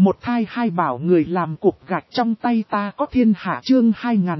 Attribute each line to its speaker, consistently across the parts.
Speaker 1: Một thai hai bảo người làm cục gạch trong tay ta có thiên hạ chương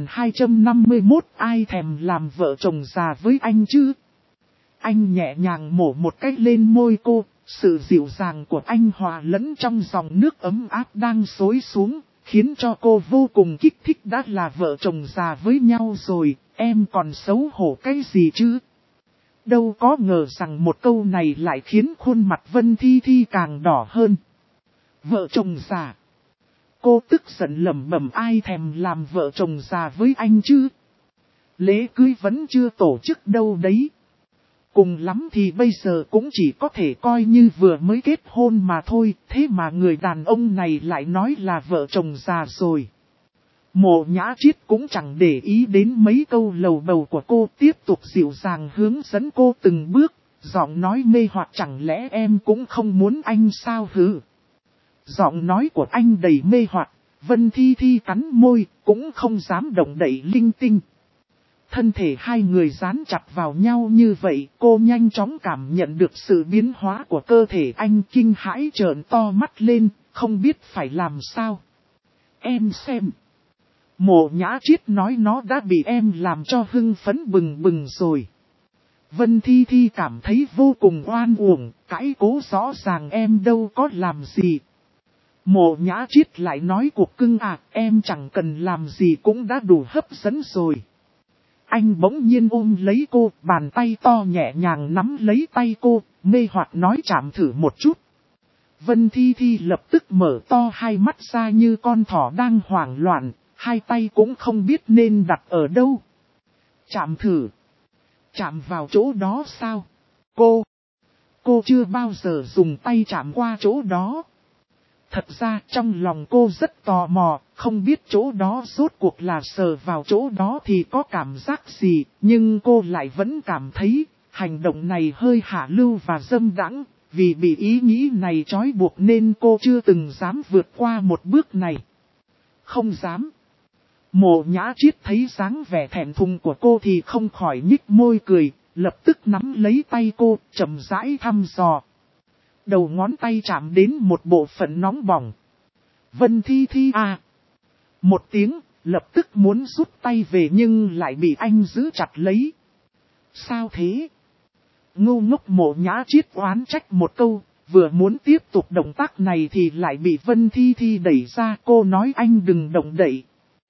Speaker 1: 2251 ai thèm làm vợ chồng già với anh chứ. Anh nhẹ nhàng mổ một cách lên môi cô, sự dịu dàng của anh hòa lẫn trong dòng nước ấm áp đang xối xuống, khiến cho cô vô cùng kích thích. Đã là vợ chồng già với nhau rồi, em còn xấu hổ cái gì chứ? Đâu có ngờ rằng một câu này lại khiến khuôn mặt Vân Thi Thi càng đỏ hơn. Vợ chồng già. Cô tức giận lẩm bẩm ai thèm làm vợ chồng già với anh chứ. Lễ cưới vẫn chưa tổ chức đâu đấy. Cùng lắm thì bây giờ cũng chỉ có thể coi như vừa mới kết hôn mà thôi. Thế mà người đàn ông này lại nói là vợ chồng già rồi. Mộ Nhã Triết cũng chẳng để ý đến mấy câu lầu bầu của cô, tiếp tục dịu dàng hướng dẫn cô từng bước. Giọng nói mê hoặc chẳng lẽ em cũng không muốn anh sao hứ. Giọng nói của anh đầy mê hoặc, Vân Thi Thi cắn môi, cũng không dám động đậy linh tinh. Thân thể hai người dán chặt vào nhau như vậy, cô nhanh chóng cảm nhận được sự biến hóa của cơ thể anh, kinh hãi trợn to mắt lên, không biết phải làm sao. Em xem. Mộ Nhã Triết nói nó đã bị em làm cho hưng phấn bừng bừng rồi. Vân Thi Thi cảm thấy vô cùng oan uổng, cãi cố rõ ràng em đâu có làm gì. Mộ Nhã Triết lại nói cuộc cưng à, em chẳng cần làm gì cũng đã đủ hấp dẫn rồi. Anh bỗng nhiên ôm lấy cô, bàn tay to nhẹ nhàng nắm lấy tay cô, mê hoặc nói chạm thử một chút. Vân Thi Thi lập tức mở to hai mắt ra như con thỏ đang hoảng loạn, hai tay cũng không biết nên đặt ở đâu. Chạm thử. Chạm vào chỗ đó sao? Cô chưa bao giờ dùng tay chạm qua chỗ đó. Thật ra trong lòng cô rất tò mò, không biết chỗ đó rốt cuộc là sờ vào chỗ đó thì có cảm giác gì, nhưng cô lại vẫn cảm thấy hành động này hơi hạ lưu và dâm đãng, vì bị ý nghĩ này trói buộc nên cô chưa từng dám vượt qua một bước này. Không dám. Mộ Nhã Triết thấy dáng vẻ thẹn thùng của cô thì không khỏi nhích môi cười, lập tức nắm lấy tay cô, chậm rãi thăm dò. Đầu ngón tay chạm đến một bộ phận nóng bỏng. Vân Thi Thi à. Một tiếng, lập tức muốn rút tay về nhưng lại bị anh giữ chặt lấy. Sao thế? Ngu ngốc Mộ Nhã Triết oán trách một câu, vừa muốn tiếp tục động tác này thì lại bị Vân Thi Thi đẩy ra. Cô nói anh đừng động đậy.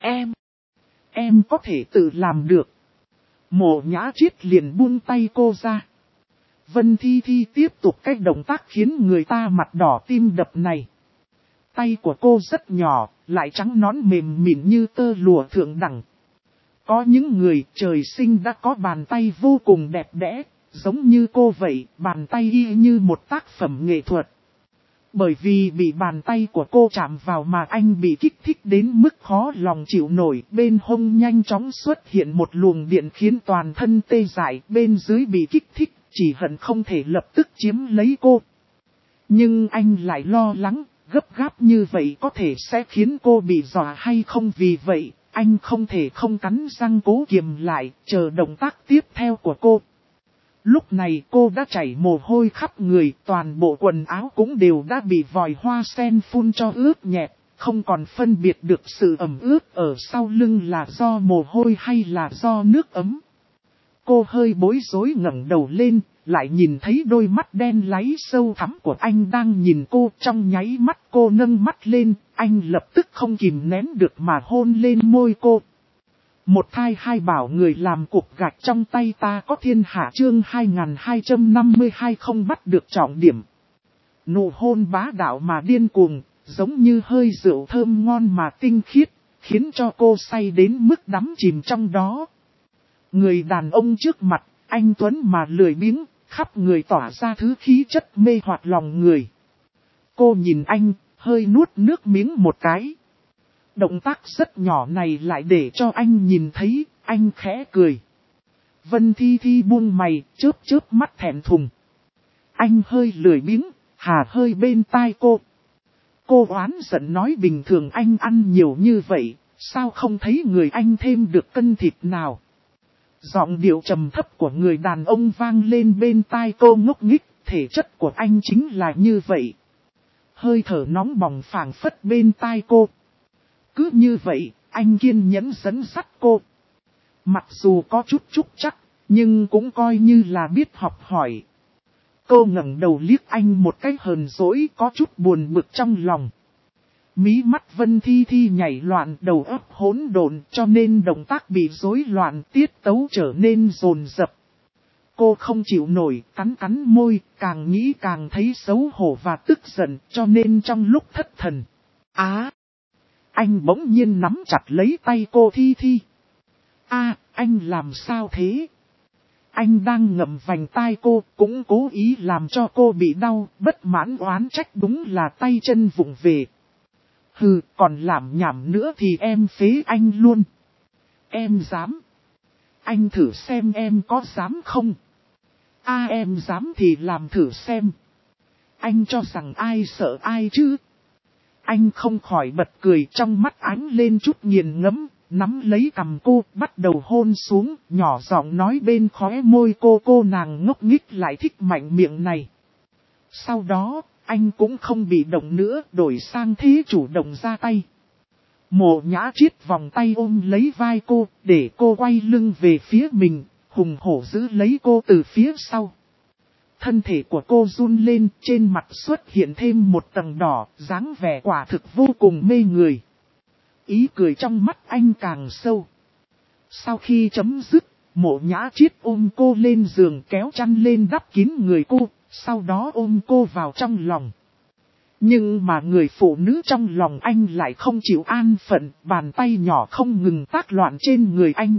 Speaker 1: Em có thể tự làm được. Mộ Nhã Triết liền buông tay cô ra. Vân Thi Thi tiếp tục cách động tác khiến người ta mặt đỏ tim đập này. Tay của cô rất nhỏ, lại trắng nõn mềm mịn như tơ lụa thượng đẳng. Có những người trời sinh đã có bàn tay vô cùng đẹp đẽ, giống như cô vậy, bàn tay y như một tác phẩm nghệ thuật. Bởi vì bị bàn tay của cô chạm vào mà anh bị kích thích đến mức khó lòng chịu nổi. Bên hông nhanh chóng xuất hiện một luồng điện khiến toàn thân tê dại, bên dưới bị kích thích, chỉ hận không thể lập tức chiếm lấy cô. Nhưng anh lại lo lắng, gấp gáp như vậy có thể sẽ khiến cô bị dọa hay không, vì vậy, anh không thể không cắn răng cố kiềm lại, chờ động tác tiếp theo của cô. Lúc này cô đã chảy mồ hôi khắp người, toàn bộ quần áo cũng đều đã bị vòi hoa sen phun cho ướt nhẹp, không còn phân biệt được sự ẩm ướt ở sau lưng là do mồ hôi hay là do nước ấm. Cô hơi bối rối ngẩng đầu lên, lại nhìn thấy đôi mắt đen láy sâu thẳm của anh đang nhìn cô. Trong nháy mắt cô nâng mắt lên, anh lập tức không kìm nén được mà hôn lên môi cô. Một thai hai bảo người làm cục gạch trong tay ta có thiên hạ chương 2252 không bắt được trọng điểm. Nụ hôn bá đạo mà điên cuồng, giống như hơi rượu thơm ngon mà tinh khiết, khiến cho cô say đến mức đắm chìm trong đó. Người đàn ông trước mặt, anh tuấn mà lười biếng, khắp người tỏa ra thứ khí chất mê hoặc lòng người. Cô nhìn anh, hơi nuốt nước miếng một cái. Động tác rất nhỏ này lại để cho anh nhìn thấy, anh khẽ cười. Vân Thi Thi buông mày, chớp mắt thẹn thùng. Anh hơi lười biếng, hà hơi bên tai cô. Cô oán giận nói bình thường anh ăn nhiều như vậy, sao không thấy người anh thêm được cân thịt nào. Giọng điệu trầm thấp của người đàn ông vang lên bên tai cô ngốc nghếch, thể chất của anh chính là như vậy. hơi thở nóng bỏng phảng phất bên tai cô. Cứ như vậy, anh kiên nhẫn dẫn dắt cô. Mặc dù có chút trúc trắc, nhưng cũng coi như là biết học hỏi. Cô ngẩng đầu liếc anh một cái hờn dỗi có chút buồn bực trong lòng. Mí mắt Vân Thi Thi nhảy loạn, đầu óc hỗn độn, cho nên động tác bị rối loạn, tiết tấu trở nên dồn dập. Cô không chịu nổi, cắn môi, càng nghĩ càng thấy xấu hổ và tức giận, cho nên trong lúc thất thần. Anh bỗng nhiên nắm chặt lấy tay cô Thi Thi. Anh làm sao thế? Anh đang ngậm vành tai cô, cũng cố ý làm cho cô bị đau, bất mãn oán trách, đúng là tay chân vụng về. Hừ, còn làm nhảm nữa thì em phế anh luôn. Em dám. Anh thử xem em có dám không? Em dám thì làm thử xem. Anh cho rằng ai sợ ai chứ? Anh không khỏi bật cười, trong mắt ánh lên chút nghiền ngẫm, nắm lấy cằm cô, bắt đầu hôn xuống, nhỏ giọng nói bên khóe môi cô nàng ngốc nghếch lại thích mạnh miệng này. Sau đó, anh cũng không bị động nữa, đổi sang thế chủ động ra tay. Mộ Nhã Triết vòng tay ôm lấy vai cô, để cô quay lưng về phía mình, hùng hổ giữ lấy cô từ phía sau. Thân thể của cô run lên, trên mặt xuất hiện thêm một tầng đỏ, dáng vẻ quả thực vô cùng mê người. Ý cười trong mắt anh càng sâu. Sau khi chấm dứt, Mộ Nhã Triết ôm cô lên giường, kéo chăn lên đắp kín người cô, sau đó ôm cô vào trong lòng. Nhưng mà người phụ nữ trong lòng anh lại không chịu an phận, bàn tay nhỏ không ngừng tác loạn trên người anh.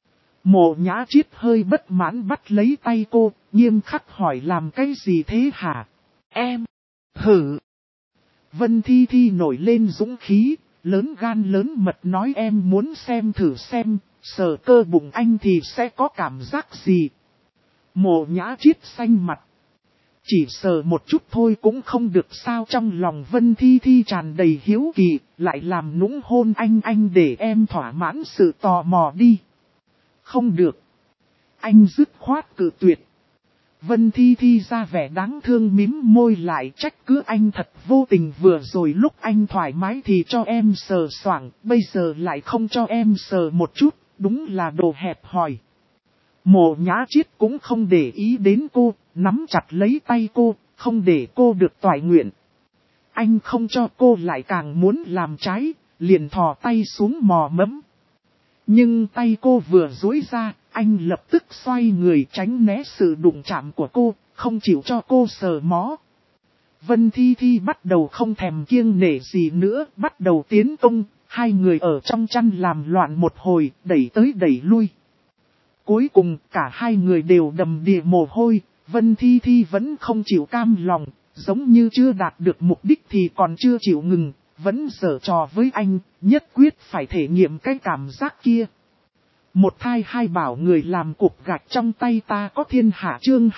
Speaker 1: Mộ Nhã Triết hơi bất mãn bắt lấy tay cô, nghiêm khắc hỏi làm cái gì thế hả? Em. Hử. Vân Thi Thi nổi lên dũng khí, lớn gan lớn mật nói em muốn xem thử xem, sờ cơ bụng anh thì sẽ có cảm giác gì. Mộ Nhã Triết xanh mặt. Chỉ sờ một chút thôi cũng không được sao, trong lòng Vân Thi Thi tràn đầy hiếu kỳ, lại làm nũng hôn anh để em thỏa mãn sự tò mò đi. Không được. Anh dứt khoát cự tuyệt. Vân Thi Thi ra vẻ đáng thương mím môi lại, trách cứ anh thật vô tình, vừa rồi lúc anh thoải mái thì cho em sờ soạng, bây giờ lại không cho em sờ một chút, đúng là đồ hẹp hòi. Mộ Nhã Triết cũng không để ý đến cô, nắm chặt lấy tay cô, không để cô được toại nguyện. Anh không cho cô lại càng muốn làm trái, liền thò tay xuống mò mẫm. Nhưng tay cô vừa duỗi ra, anh lập tức xoay người tránh né sự đụng chạm của cô, không chịu cho cô sờ mó. Vân Thi Thi bắt đầu không thèm kiêng nể gì nữa, bắt đầu tiến công, hai người ở trong chăn làm loạn một hồi, đẩy tới đẩy lui. Cuối cùng cả hai người đều đầm đìa mồ hôi, Vân Thi Thi vẫn không chịu cam lòng, giống như chưa đạt được mục đích thì còn chưa chịu ngừng, vẫn giở trò với anh, nhất quyết phải thể nghiệm cái cảm giác kia. Một thai hai bảo người làm cục gạch trong tay ta có thiên hạ chương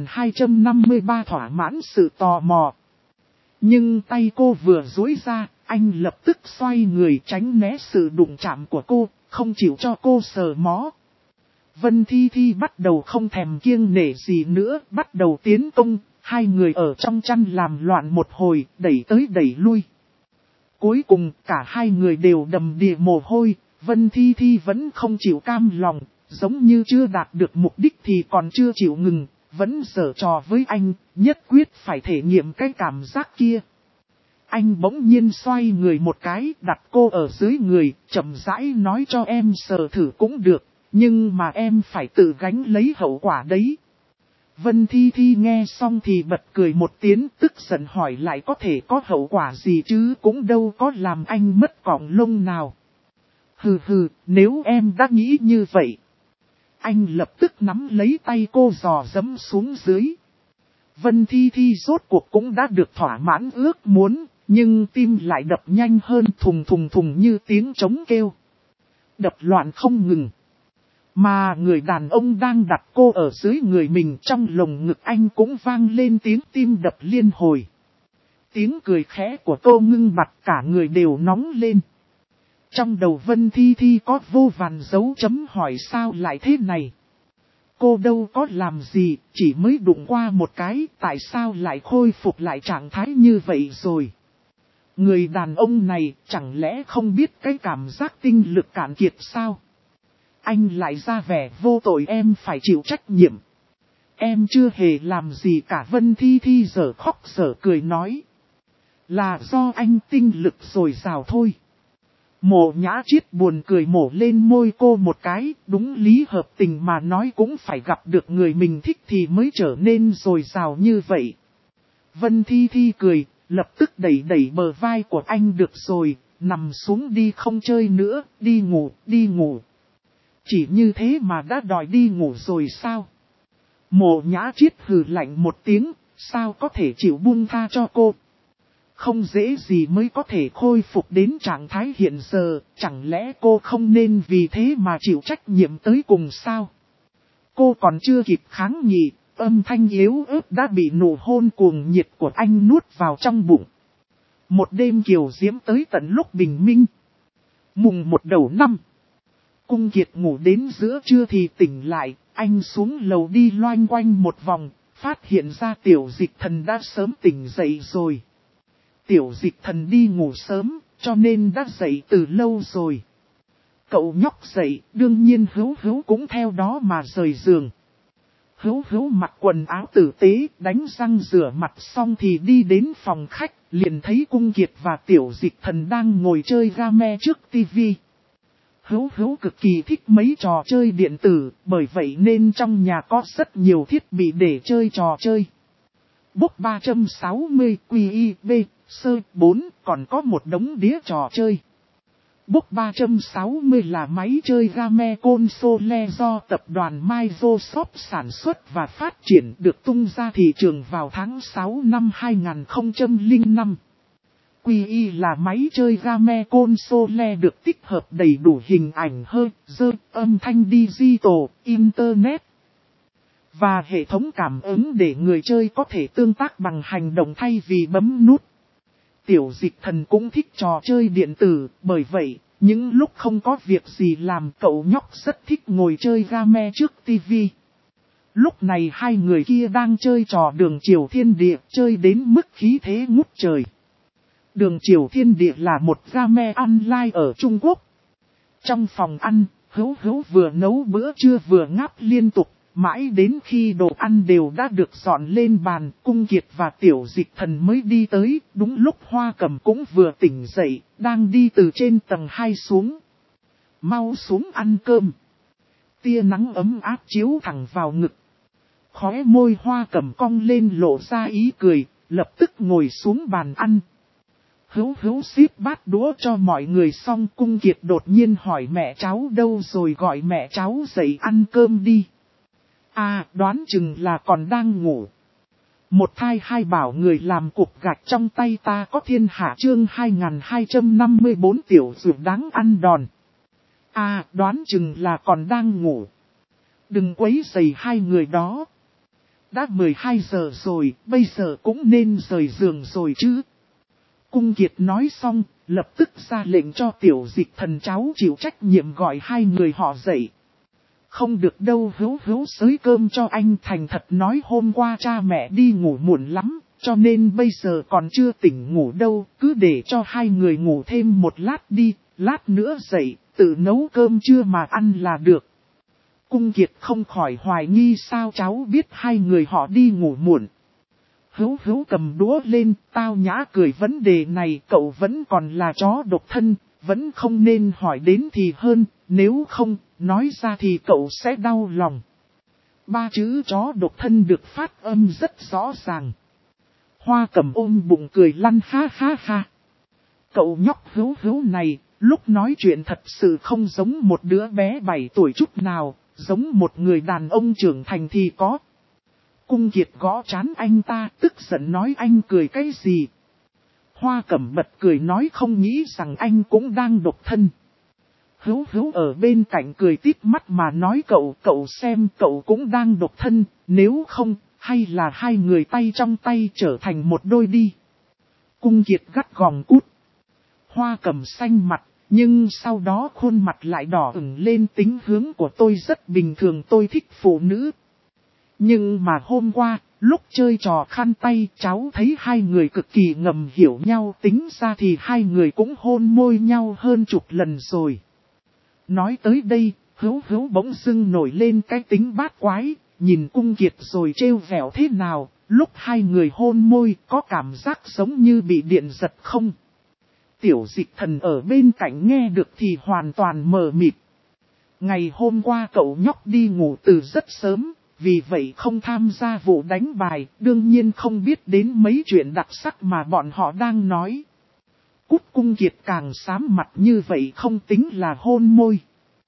Speaker 1: 2253 thỏa mãn sự tò mò. Nhưng tay cô vừa duỗi ra, anh lập tức xoay người tránh né sự đụng chạm của cô, không chịu cho cô sờ mó. Vân Thi Thi bắt đầu không thèm kiêng nể gì nữa, bắt đầu tiến công, hai người ở trong chăn làm loạn một hồi, đẩy tới đẩy lui. Cuối cùng cả hai người đều đầm đìa mồ hôi, Vân Thi Thi vẫn không chịu cam lòng, giống như chưa đạt được mục đích thì còn chưa chịu ngừng, vẫn giở trò với anh, nhất quyết phải thể nghiệm cái cảm giác kia. Anh bỗng nhiên xoay người một cái, đặt cô ở dưới người, chậm rãi nói cho em sờ thử cũng được, nhưng mà em phải tự gánh lấy hậu quả đấy. Vân Thi Thi nghe xong thì bật cười một tiếng, tức giận hỏi lại có thể có hậu quả gì chứ, cũng đâu có làm anh mất cọng lông nào. Hừ, nếu em đã nghĩ như vậy. Anh lập tức nắm lấy tay cô dò dẫm xuống dưới. Vân Thi Thi rốt cuộc cũng đã được thỏa mãn ước muốn, nhưng tim lại đập nhanh hơn, thùng thùng thùng như tiếng trống kêu. Đập loạn không ngừng. Mà người đàn ông đang đặt cô ở dưới người mình, trong lồng ngực anh cũng vang lên tiếng tim đập liên hồi. Tiếng cười khẽ của cô ngưng bặt, cả người đều nóng lên. Trong đầu Vân Thi Thi có vô vàn dấu chấm hỏi sao lại thế này. cô đâu có làm gì, chỉ mới đụng qua một cái, tại sao lại khôi phục lại trạng thái như vậy rồi. Người đàn ông này chẳng lẽ không biết cái cảm giác tinh lực cạn kiệt sao? Anh lại ra vẻ vô tội, em phải chịu trách nhiệm. Em chưa hề làm gì cả. Vân Thi Thi giờ khóc giờ cười nói. Là do anh tinh lực dồi dào thôi. Mộ Nhã Triết buồn cười mổ lên môi cô một cái, đúng lý hợp tình mà nói cũng phải gặp được người mình thích thì mới trở nên dồi dào như vậy. Vân Thi Thi cười, lập tức đẩy đẩy bờ vai của anh. Được rồi, nằm xuống đi, không chơi nữa, đi ngủ, đi ngủ. Chỉ như thế mà đã đòi đi ngủ rồi sao? Mộ Nhã Triết hừ lạnh một tiếng, sao có thể chịu buông tha cho cô? Không dễ gì mới có thể khôi phục đến trạng thái hiện giờ, chẳng lẽ cô không nên vì thế mà chịu trách nhiệm tới cùng sao? Cô còn chưa kịp kháng nghị, âm thanh yếu ớt đã bị nụ hôn cuồng nhiệt của anh nuốt vào trong bụng. Một đêm kiều diễm tới tận lúc bình minh. Mùng 1 đầu năm. Cung Kiệt ngủ đến giữa trưa thì tỉnh lại, anh xuống lầu đi loanh quanh một vòng, phát hiện ra Tiểu Dịch Thần đã sớm tỉnh dậy rồi. Tiểu Dịch Thần đi ngủ sớm, cho nên đã dậy từ lâu rồi. Cậu nhóc dậy, đương nhiên Hữu Hữu cũng theo đó mà rời giường. Hữu Hữu mặc quần áo tử tế, đánh răng rửa mặt xong thì đi đến phòng khách, liền thấy Cung Kiệt và Tiểu Dịch Thần đang ngồi chơi game trước tivi. Hữu Hữu cực kỳ thích mấy trò chơi điện tử, bởi vậy nên trong nhà có rất nhiều thiết bị để chơi trò chơi. Book 360 QIB, sơ 4 còn có một đống đĩa trò chơi. Book 360 là máy chơi game console do tập đoàn Microsoft sản xuất và phát triển, được tung ra thị trường vào tháng 6 năm 2005. QI là máy chơi game console được tích hợp đầy đủ hình ảnh âm thanh digital, internet và hệ thống cảm ứng để người chơi có thể tương tác bằng hành động thay vì bấm nút. Tiểu Dịch Thần cũng thích trò chơi điện tử, bởi vậy, những lúc không có việc gì làm cậu nhóc rất thích ngồi chơi game trước tivi. Lúc này hai người kia đang chơi trò Đường Chiều Thiên Địa, chơi đến mức khí thế ngút trời. Đường Chiều Thiên Địa là một game online ở Trung Quốc. Trong phòng ăn, Hữu Hữu vừa nấu bữa trưa vừa ngáp liên tục, mãi đến khi đồ ăn đều đã được dọn lên bàn, Cung Kiệt và Tiểu Dịch Thần mới đi tới, đúng lúc Hoa Cẩm cũng vừa tỉnh dậy, đang đi từ trên tầng 2 xuống. Mau xuống ăn cơm. Tia nắng ấm áp chiếu thẳng vào ngực. Khóe môi Hoa Cẩm cong lên lộ ra ý cười, lập tức ngồi xuống bàn ăn. Hữu Hữu xếp bát đũa cho mọi người xong, Cung Kiệt đột nhiên hỏi mẹ cháu đâu rồi, gọi mẹ cháu dậy ăn cơm đi. À, đoán chừng là còn đang ngủ. Một thai hai bảo người làm cục gạch trong tay ta có thiên hạ chương 2254 tiểu dược đáng ăn đòn. À, đoán chừng là còn đang ngủ. Đừng quấy rầy hai người đó. Đã 12 giờ rồi, bây giờ cũng nên rời giường rồi chứ. Cung Kiệt nói xong, lập tức ra lệnh cho Tiểu Dịch Thần cháu chịu trách nhiệm gọi hai người họ dậy. Không được đâu, Hữu Hữu xới cơm cho anh thành thật nói hôm qua cha mẹ đi ngủ muộn lắm, cho nên bây giờ còn chưa tỉnh ngủ đâu, cứ để cho hai người ngủ thêm một lát đi, lát nữa dậy, tự nấu cơm trưa mà ăn là được. Cung Kiệt không khỏi hoài nghi sao cháu biết hai người họ đi ngủ muộn. Hữu Hữu cầm đũa lên, tao nhã cười vấn đề này cậu vẫn còn là chó độc thân, vẫn không nên hỏi đến thì hơn, nếu không, nói ra thì cậu sẽ đau lòng. Ba chữ chó độc thân được phát âm rất rõ ràng. Hoa Cẩm ôm bụng cười lăn ha ha ha. Cậu nhóc Hữu Hữu này, lúc nói chuyện thật sự không giống một đứa bé 7 tuổi chút nào, giống một người đàn ông trưởng thành thì có. Cung Kiệt gõ trán anh ta, tức giận nói anh cười cái gì. Hoa Cẩm bật cười nói không nghĩ rằng anh cũng đang độc thân. Hữu Hữu ở bên cạnh cười tít mắt mà nói cậu xem cậu cũng đang độc thân, nếu không, hay là hai người tay trong tay trở thành một đôi đi. Cung Kiệt gắt gỏng cút. Hoa Cẩm xanh mặt, Nhưng sau đó khuôn mặt lại đỏ ửng lên, tính hướng của tôi rất bình thường, tôi thích phụ nữ. Nhưng mà hôm qua, lúc chơi trò khăn tay, cháu thấy hai người cực kỳ ngầm hiểu nhau, tính ra thì hai người cũng hôn môi nhau hơn chục lần rồi. Nói tới đây, Hữu bỗng dưng nổi lên cái tính bát quái, nhìn Cung Kiệt rồi trêu vẻo thế nào, lúc hai người hôn môi có cảm giác giống như bị điện giật không? Tiểu Dịch Thần ở bên cạnh nghe được thì hoàn toàn mờ mịt. Ngày hôm qua cậu nhóc đi ngủ từ rất sớm, vì vậy không tham gia vụ đánh bài, đương nhiên không biết đến mấy chuyện đặc sắc mà bọn họ đang nói. Cút. Cung Kiệt càng xám mặt như vậy không tính là hôn môi.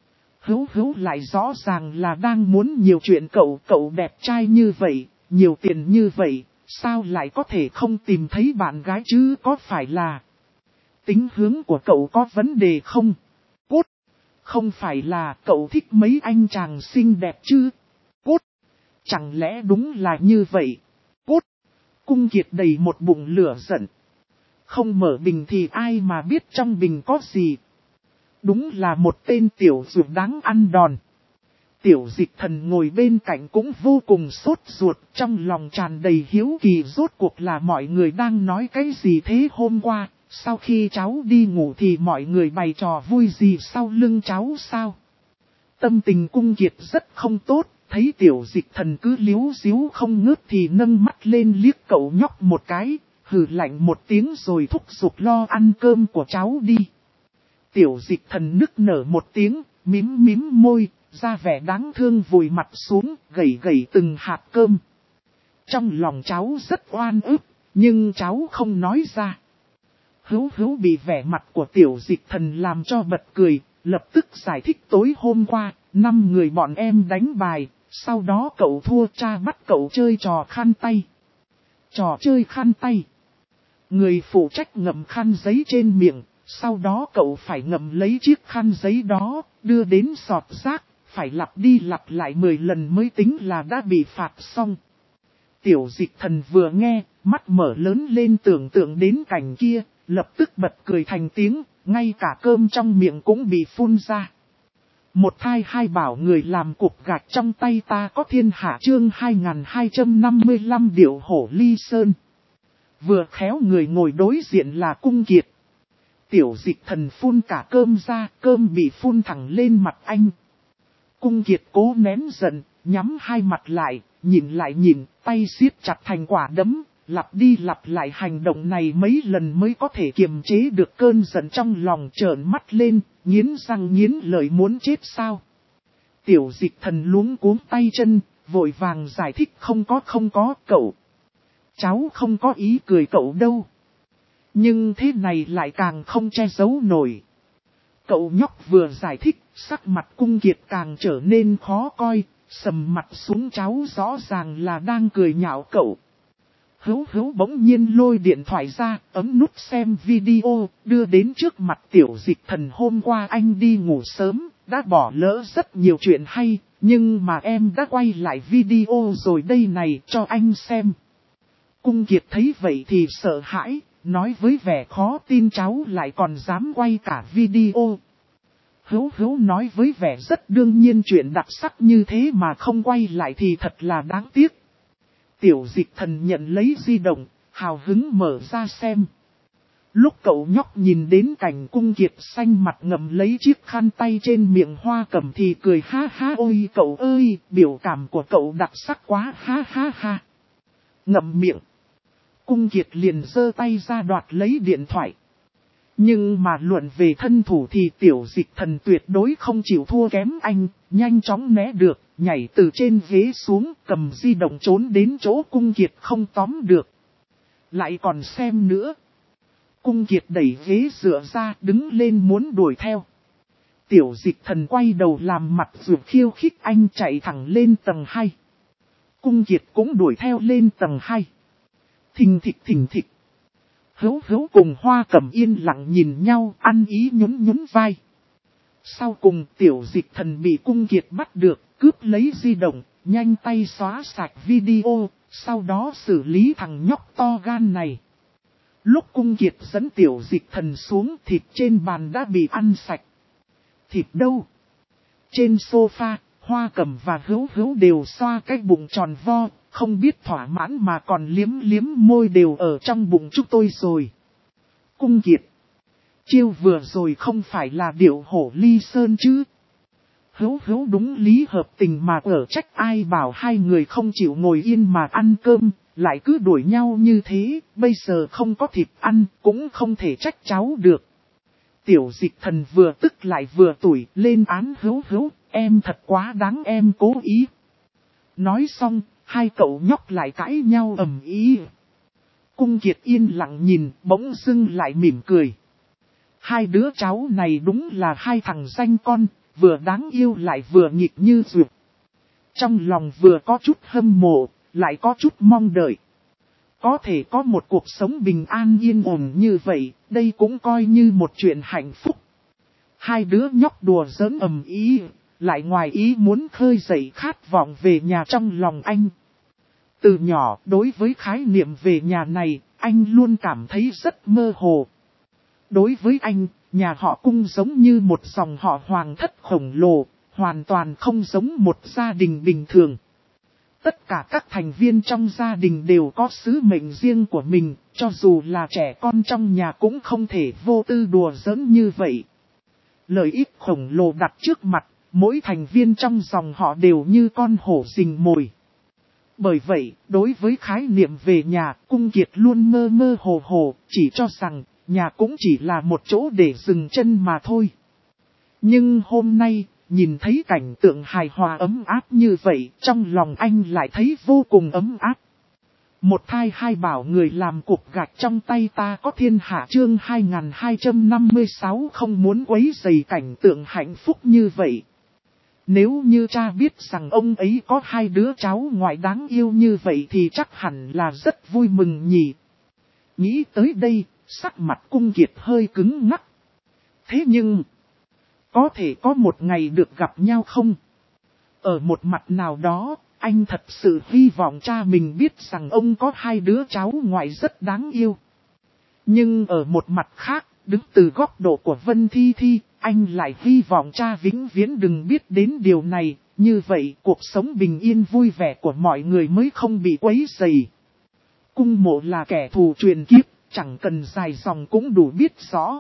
Speaker 1: Hữu lại rõ ràng là đang muốn nhiều chuyện, cậu đẹp trai như vậy, nhiều tiền như vậy, sao lại có thể không tìm thấy bạn gái chứ, có phải là tính hướng của cậu có vấn đề không? Cút. Không phải là cậu thích mấy anh chàng xinh đẹp chứ? Cút. Chẳng lẽ đúng là như vậy? Cút. Cung Kiệt đầy một bụng lửa giận. Không mở bình thì ai mà biết trong bình có gì. Đúng là một tên tiểu ruột đáng ăn đòn. Tiểu Dịch Thần ngồi bên cạnh cũng vô cùng sốt ruột, trong lòng tràn đầy hiếu kỳ, rốt cuộc là mọi người đang nói cái gì thế hôm qua, sau khi cháu đi ngủ thì mọi người bày trò vui gì sau lưng cháu sao? Tâm tình Cung Kiệt rất không tốt, thấy Tiểu Dịch Thần cứ líu díu không ngớt thì nâng mắt lên liếc cậu nhóc một cái, hừ lạnh một tiếng rồi thúc giục lo ăn cơm của cháu đi. Tiểu Dịch Thần nức nở một tiếng, mím môi, ra vẻ đáng thương vùi mặt xuống, gẩy từng hạt cơm. Trong lòng cháu rất oan ức, nhưng cháu không nói ra. Hữu bị vẻ mặt của Tiểu Dịch Thần làm cho bật cười, lập tức giải thích tối hôm qua, 5 người bọn em đánh bài, sau đó cậu thua, cha bắt cậu chơi trò khăn tay. Trò chơi khăn tay. Người phụ trách ngậm khăn giấy trên miệng, sau đó cậu phải ngậm lấy chiếc khăn giấy đó, đưa đến sọt rác, phải lặp đi lặp lại 10 lần mới tính là đã bị phạt xong. Tiểu Dịch Thần vừa nghe, mắt mở lớn lên tưởng tượng đến cảnh kia, lập tức bật cười thành tiếng, ngay cả cơm trong miệng cũng bị phun ra. Một thai hai bảo người làm cục gạch trong tay ta có thiên hạ, chương 2255 điệu hổ ly sơn. Vừa khéo người ngồi đối diện là Cung Kiệt. Tiểu Dịch Thần phun cả cơm ra, cơm bị phun thẳng lên mặt anh. Cung Kiệt cố nén giận, nhắm hai mặt lại, nhìn, tay siết chặt thành quả đấm, lặp đi lặp lại hành động này mấy lần mới có thể kiềm chế được cơn giận trong lòng, trợn mắt lên, nghiến răng nghiến lợi muốn chết sao. Tiểu Dịch Thần luống cuống tay chân, vội vàng giải thích không có cậu. Cháu không có ý cười cậu đâu. Nhưng thế này lại càng không che giấu nổi. Cậu nhóc vừa giải thích, sắc mặt Cung Kiệt càng trở nên khó coi, sầm mặt xuống, cháu rõ ràng là đang cười nhạo cậu. Hữu bỗng nhiên lôi điện thoại ra, ấm nút xem video, đưa đến trước mặt Tiểu Dịch Thần. Hôm qua anh đi ngủ sớm, đã bỏ lỡ rất nhiều chuyện hay, nhưng mà em đã quay lại video rồi đây này, cho anh xem. Cung Kiệt thấy vậy thì sợ hãi, nói với vẻ khó tin cháu lại còn dám quay cả video. Hữu nói với vẻ rất đương nhiên, chuyện đặc sắc như thế mà không quay lại thì thật là đáng tiếc. Tiểu Dịch Thần nhận lấy di động, hào hứng mở ra xem. Lúc cậu nhóc nhìn đến cảnh Cung Kiệt xanh mặt ngậm lấy chiếc khăn tay trên miệng hoa cẩm thì cười ha ha, ôi cậu ơi, biểu cảm của cậu đặc sắc quá, ha ha ha. Ngậm miệng. Cung Kiệt liền giơ tay ra đoạt lấy điện thoại. Nhưng mà luận về thân thủ thì Tiểu Dịch Thần tuyệt đối không chịu thua kém anh, nhanh chóng né được, nhảy từ trên ghế xuống, cầm di động trốn đến chỗ Cung Kiệt không tóm được. Lại còn xem nữa. Cung Kiệt đẩy ghế dựa ra, đứng lên muốn đuổi theo. Tiểu Dịch Thần quay đầu làm mặt dù khiêu khích anh, chạy thẳng lên tầng 2. Cung Kiệt cũng đuổi theo lên tầng 2. Thình thịch. Hữu cùng Hoa Cẩm yên lặng nhìn nhau, ăn ý nhún vai. Sau cùng Tiểu Dịch Thần bị Cung Kiệt bắt được, cướp lấy di động, nhanh tay xóa sạch video, sau đó xử lý thằng nhóc to gan này. Lúc Cung Kiệt dẫn Tiểu Dịch Thần xuống, thịt trên bàn đã bị ăn sạch. Thịt đâu? Trên sofa, Hoa Cẩm và Hữu Hữu đều xoa cái bụng tròn vo, không biết thỏa mãn mà còn liếm liếm môi đều ở trong bụng chúng tôi rồi. Cung Kiệt. Chiêu vừa rồi không phải là điệu hổ ly sơn chứ? Hữu Hữu đúng lý hợp tình mà ở trách ai bảo hai người không chịu ngồi yên mà ăn cơm, lại cứ đuổi nhau như thế, bây giờ không có thịt ăn cũng không thể trách cháu được. Tiểu Dịch Thần vừa tức lại vừa tủi lên án Hữu Hữu, em thật quá đáng, em cố ý. Nói xong, hai cậu nhóc lại cãi nhau ầm ĩ. Cung Kiệt yên lặng nhìn, bỗng dưng lại mỉm cười. Hai đứa cháu này đúng là hai thằng danh con, vừa đáng yêu lại vừa nghịch như duyệt. Trong lòng vừa có chút hâm mộ, lại có chút mong đợi. Có thể có một cuộc sống bình an yên ổn như vậy, đây cũng coi như một chuyện hạnh phúc. Hai đứa nhóc đùa giỡn ầm ĩ, lại ngoài ý muốn khơi dậy khát vọng về nhà trong lòng anh. Từ nhỏ, đối với khái niệm về nhà này, anh luôn cảm thấy rất mơ hồ. Đối với anh, nhà họ Cung giống như một dòng họ hoàng thất khổng lồ, hoàn toàn không giống một gia đình bình thường. Tất cả các thành viên trong gia đình đều có sứ mệnh riêng của mình, cho dù là trẻ con trong nhà cũng không thể vô tư đùa giỡn như vậy. Lợi ích khổng lồ đặt trước mặt, mỗi thành viên trong dòng họ đều như con hổ rình mồi. Bởi vậy, đối với khái niệm về nhà, Cung Kiệt luôn mơ mơ hồ hồ, chỉ cho rằng nhà cũng chỉ là một chỗ để dừng chân mà thôi. Nhưng hôm nay, nhìn thấy cảnh tượng hài hòa ấm áp như vậy, trong lòng anh lại thấy vô cùng ấm áp. Một thai hai bảo người làm cục gạch trong tay ta có thiên hạ chương 2256 không muốn quấy rầy cảnh tượng hạnh phúc như vậy. Nếu như cha biết rằng ông ấy có hai đứa cháu ngoại đáng yêu như vậy thì chắc hẳn là rất vui mừng nhỉ. Nghĩ tới đây, sắc mặt Cung Kiệt hơi cứng ngắc. Thế nhưng, có thể có một ngày được gặp nhau không? Ở một mặt nào đó, anh thật sự hy vọng cha mình biết rằng ông có hai đứa cháu ngoại rất đáng yêu. Nhưng ở một mặt khác, đứng từ góc độ của Vân Thi Thi, anh lại hy vọng cha vĩnh viễn đừng biết đến điều này, như vậy cuộc sống bình yên vui vẻ của mọi người mới không bị quấy rầy. Cung Mộ là kẻ thù truyền kiếp, chẳng cần dài dòng cũng đủ biết rõ.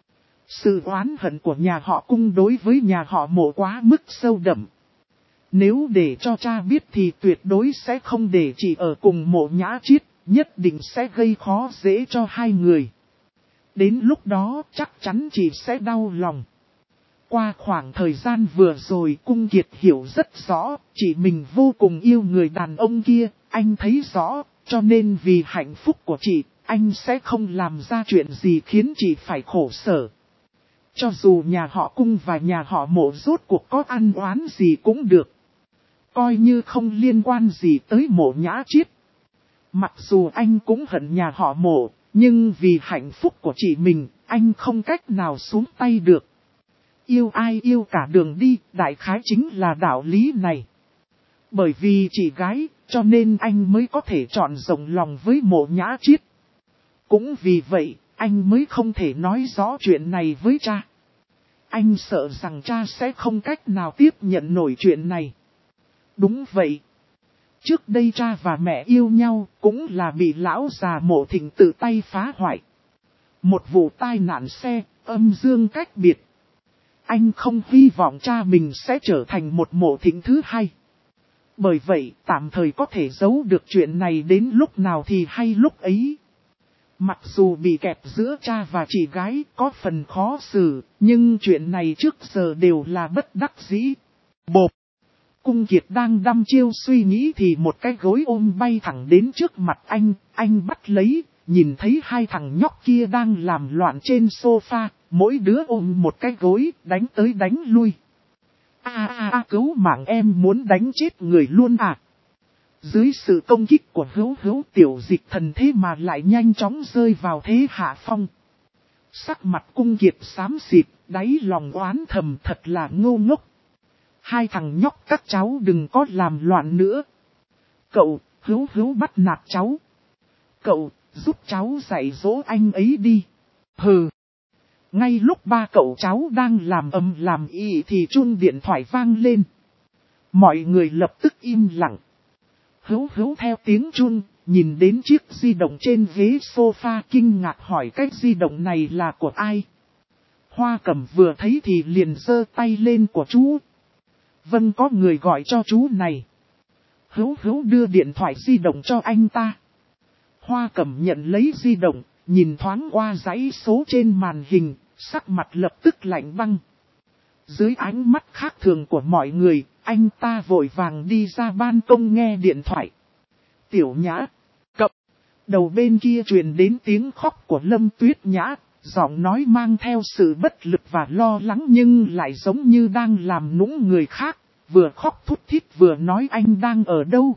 Speaker 1: Sự oán hận của nhà họ Cung đối với nhà họ Mộ quá mức sâu đậm. Nếu để cho cha biết thì tuyệt đối sẽ không để chị ở cùng Mộ Nhã Chiết, nhất định sẽ gây khó dễ cho hai người. Đến lúc đó chắc chắn chị sẽ đau lòng. Qua khoảng thời gian vừa rồi Cung Kiệt hiểu rất rõ, chị mình vô cùng yêu người đàn ông kia, anh thấy rõ, cho nên vì hạnh phúc của chị, anh sẽ không làm ra chuyện gì khiến chị phải khổ sở. Cho dù nhà họ Cung và nhà họ Mộ rốt cuộc có ăn oán gì cũng được. Coi như không liên quan gì tới Mộ Nhã Chiết. Mặc dù anh cũng hận nhà họ Mộ, nhưng vì hạnh phúc của chị mình, anh không cách nào xuống tay được. Yêu ai yêu cả đường đi, đại khái chính là đạo lý này. Bởi vì chị gái, cho nên anh mới có thể chọn rộng lòng với Mộ Nhã Chiết. Cũng vì vậy, anh mới không thể nói rõ chuyện này với cha. Anh sợ rằng cha sẽ không cách nào tiếp nhận nổi chuyện này. Đúng vậy. Trước đây cha và mẹ yêu nhau cũng là bị lão già Mộ Thịnh tự tay phá hoại. Một vụ tai nạn xe, âm dương cách biệt. Anh không hy vọng cha mình sẽ trở thành một Mộ Thịnh thứ hai. Bởi vậy tạm thời có thể giấu được chuyện này đến lúc nào thì hay lúc ấy. Mặc dù bị kẹp giữa cha và chị gái có phần khó xử, nhưng chuyện này trước giờ đều là bất đắc dĩ. Bộp! Cung Kiệt đang đăm chiêu suy nghĩ thì một cái gối ôm bay thẳng đến trước mặt anh bắt lấy, nhìn thấy hai thằng nhóc kia đang làm loạn trên sofa, mỗi đứa ôm một cái gối, đánh tới đánh lui. Cứu mạng em, muốn đánh chết người luôn à? Dưới sự công kích của Hữu Hữu, Tiểu Dịch Thần thế mà lại nhanh chóng rơi vào thế hạ phong. Sắc mặt Cung Kiệt xám xịt, đáy lòng oán thầm thật là ngô ngốc. Hai thằng nhóc các cháu đừng có làm loạn nữa. Cậu, Hữu Hữu bắt nạt cháu. Cậu, giúp cháu dạy dỗ anh ấy đi. Hừ. Ngay lúc ba cậu cháu đang làm ầm làm ĩ thì chuông điện thoại vang lên. Mọi người lập tức im lặng. Hữu Hữu theo tiếng chuông, nhìn đến chiếc di động trên ghế sofa kinh ngạc hỏi cái di động này là của ai. Hoa Cẩm vừa thấy thì liền giơ tay lên của chú. Vâng, có người gọi cho chú này. Hữu Hữu đưa điện thoại di động cho anh ta. Hoa Cẩm nhận lấy di động, nhìn thoáng qua dãy số trên màn hình, sắc mặt lập tức lạnh băng. Dưới ánh mắt khác thường của mọi người, anh ta vội vàng đi ra ban công nghe điện thoại. Tiểu Nhã, cập. Đầu bên kia truyền đến tiếng khóc của Lâm Tuyết Nhã, giọng nói mang theo sự bất lực và lo lắng nhưng lại giống như đang làm nũng người khác, vừa khóc thút thít vừa nói anh đang ở đâu.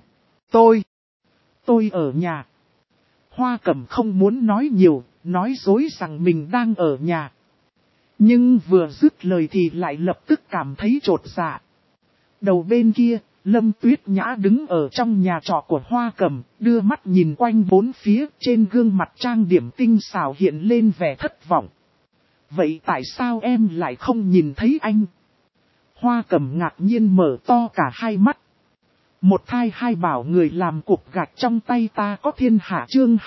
Speaker 1: Tôi ở nhà. Hoa Cẩm không muốn nói nhiều, nói dối rằng mình đang ở nhà. Nhưng vừa dứt lời thì lại lập tức cảm thấy chột dạ. Đầu bên kia, Lâm Tuyết Nhã đứng ở trong nhà trọ của Hoa Cẩm, đưa mắt nhìn quanh bốn phía, trên gương mặt trang điểm tinh xảo hiện lên vẻ thất vọng. Vậy tại sao em lại không nhìn thấy anh? Hoa Cẩm ngạc nhiên mở to cả hai mắt. Một thai hai bảo người làm cục gạch trong tay ta có thiên hạ chương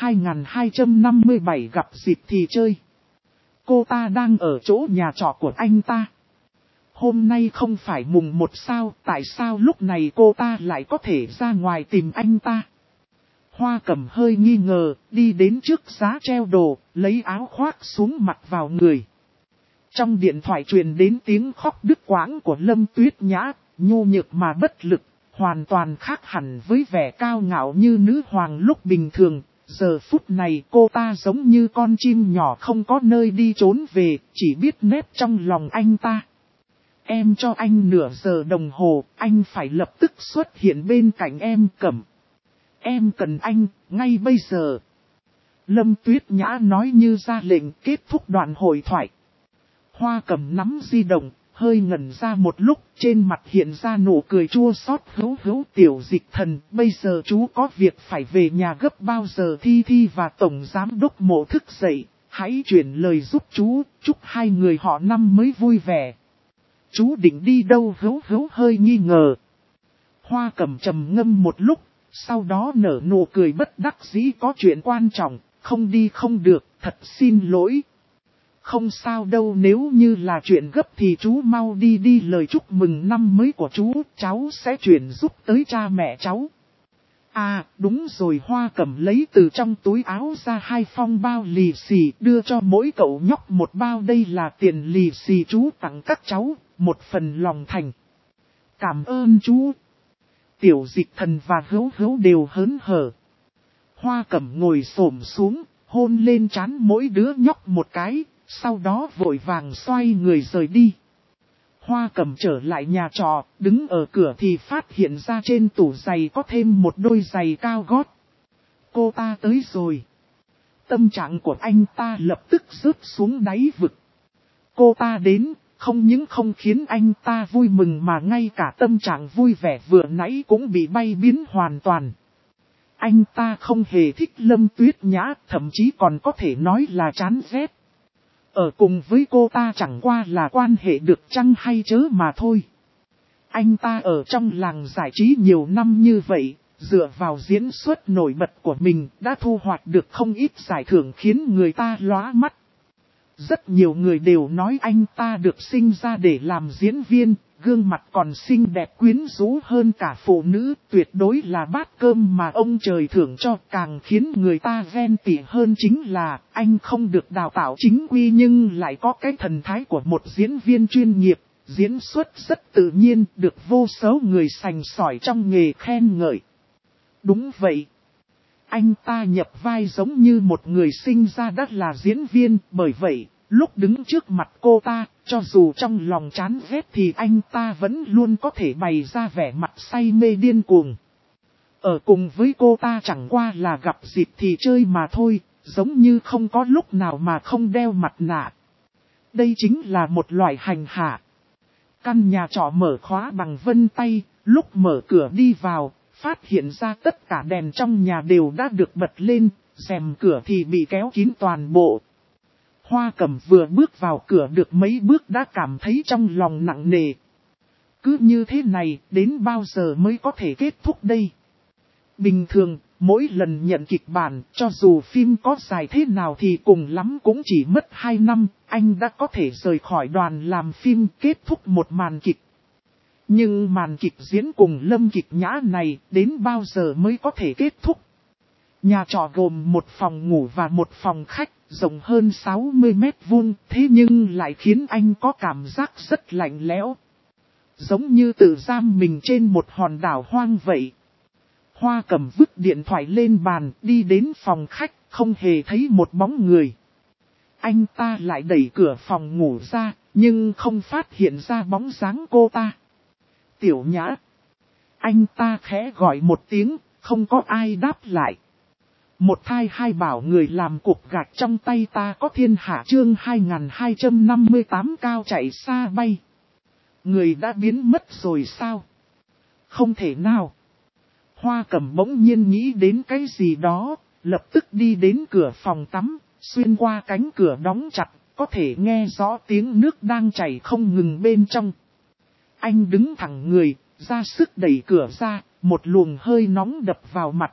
Speaker 1: 2257 gặp dịp thì chơi. Cô ta đang ở chỗ nhà trọ của anh ta. Hôm nay không phải mùng 1 sao, tại sao lúc này cô ta lại có thể ra ngoài tìm anh ta? Hoa Cẩm hơi nghi ngờ, đi đến trước giá treo đồ, lấy áo khoác xuống mặc vào người. Trong điện thoại truyền đến tiếng khóc đứt quãng của Lâm Tuyết Nhã, nhu nhược mà bất lực, hoàn toàn khác hẳn với vẻ cao ngạo như nữ hoàng lúc bình thường. Giờ phút này cô ta giống như con chim nhỏ không có nơi đi trốn về, chỉ biết nép trong lòng anh ta. Em cho anh nửa giờ đồng hồ, anh phải lập tức xuất hiện bên cạnh em Cẩm. Em cần anh, ngay bây giờ. Lâm Tuyết Nhã nói như ra lệnh kết thúc đoạn hội thoại. Hoa Cẩm nắm di động, hơi ngẩn ra một lúc, trên mặt hiện ra nụ cười chua xót. Hữu Hữu tiểu dịch thần, bây giờ chú có việc phải về nhà gấp bao giờ? Thi Thi và Tổng Giám đốc Mộ thức dậy, hãy chuyển lời giúp chú, chúc hai người họ năm mới vui vẻ. Chú định đi đâu? Hữu Hữu hơi nghi ngờ. Hoa Cẩm trầm ngâm một lúc, sau đó nở nụ cười bất đắc dĩ, có chuyện quan trọng, không đi không được, thật xin lỗi. Không sao đâu, nếu như là chuyện gấp thì chú mau đi đi, lời chúc mừng năm mới của chú, cháu sẽ chuyển giúp tới cha mẹ cháu. À, đúng rồi. Hoa Cẩm lấy từ trong túi áo ra 2 phong bao lì xì, đưa cho mỗi cậu nhóc một bao. Đây là tiền lì xì chú tặng các cháu, một phần lòng thành. Cảm ơn chú. Tiểu Dịch Thần và Hữu Hữu đều hớn hở. Hoa Cẩm ngồi xổm xuống, hôn lên trán mỗi đứa nhóc một cái, sau đó vội vàng xoay người rời đi. Hoa Cẩm trở lại nhà trọ, đứng ở cửa thì phát hiện ra trên tủ giày có thêm một đôi giày cao gót. Cô ta tới rồi. Tâm trạng của anh ta lập tức rớt xuống đáy vực. Cô ta đến, không những không khiến anh ta vui mừng mà ngay cả tâm trạng vui vẻ vừa nãy cũng bị bay biến hoàn toàn. Anh ta không hề thích Lâm Tuyết Nhã, thậm chí còn có thể nói là chán ghét. Ở cùng với cô ta chẳng qua là quan hệ được chăng hay chớ mà thôi. Anh ta ở trong làng giải trí nhiều năm như vậy, dựa vào diễn xuất nổi bật của mình đã thu hoạch được không ít giải thưởng khiến người ta lóa mắt. Rất nhiều người đều nói anh ta được sinh ra để làm diễn viên, gương mặt còn xinh đẹp quyến rũ hơn cả phụ nữ, tuyệt đối là bát cơm mà ông trời thưởng cho. Càng khiến người ta ghen tị hơn chính là anh không được đào tạo chính quy nhưng lại có cái thần thái của một diễn viên chuyên nghiệp, diễn xuất rất tự nhiên, được vô số người sành sỏi trong nghề khen ngợi. Đúng vậy. Anh ta nhập vai giống như một người sinh ra đã là diễn viên, bởi vậy, lúc đứng trước mặt cô ta, cho dù trong lòng chán ghét thì anh ta vẫn luôn có thể bày ra vẻ mặt say mê điên cuồng. Ở cùng với cô ta chẳng qua là gặp dịp thì chơi mà thôi, giống như không có lúc nào mà không đeo mặt nạ. Đây chính là một loại hành hạ. Căn nhà trọ mở khóa bằng vân tay, lúc mở cửa đi vào, phát hiện ra tất cả đèn trong nhà đều đã được bật lên, rèm cửa thì bị kéo kín toàn bộ. Hoa Cẩm vừa bước vào cửa được mấy bước đã cảm thấy trong lòng nặng nề. Cứ như thế này, đến bao giờ mới có thể kết thúc đây? Bình thường, mỗi lần nhận kịch bản, cho dù phim có dài thế nào thì cùng lắm cũng chỉ mất 2 năm, anh đã có thể rời khỏi đoàn làm phim kết thúc một màn kịch. Nhưng màn kịch diễn cùng Lâm Kịch Nhã này đến bao giờ mới có thể kết thúc? Nhà trọ gồm một phòng ngủ và một phòng khách, rộng hơn 60 mét vuông, thế nhưng lại khiến anh có cảm giác rất lạnh lẽo. Giống như tự giam mình trên một hòn đảo hoang vậy. Hoa Cẩm vứt điện thoại lên bàn, đi đến phòng khách, không hề thấy một bóng người. Anh ta lại đẩy cửa phòng ngủ ra, nhưng không phát hiện ra bóng dáng cô ta. Tiểu Nhã. Anh ta khẽ gọi một tiếng, không có ai đáp lại. Một thai hai bảo người làm cục gạch trong tay ta có thiên hạ chương 2258 cao chạy xa bay. Người đã biến mất rồi sao? Không thể nào. Hoa Cẩm bỗng nhiên nghĩ đến cái gì đó, lập tức đi đến cửa phòng tắm, xuyên qua cánh cửa đóng chặt, có thể nghe rõ tiếng nước đang chảy không ngừng bên trong. Anh đứng thẳng người, ra sức đẩy cửa ra, một luồng hơi nóng đập vào mặt.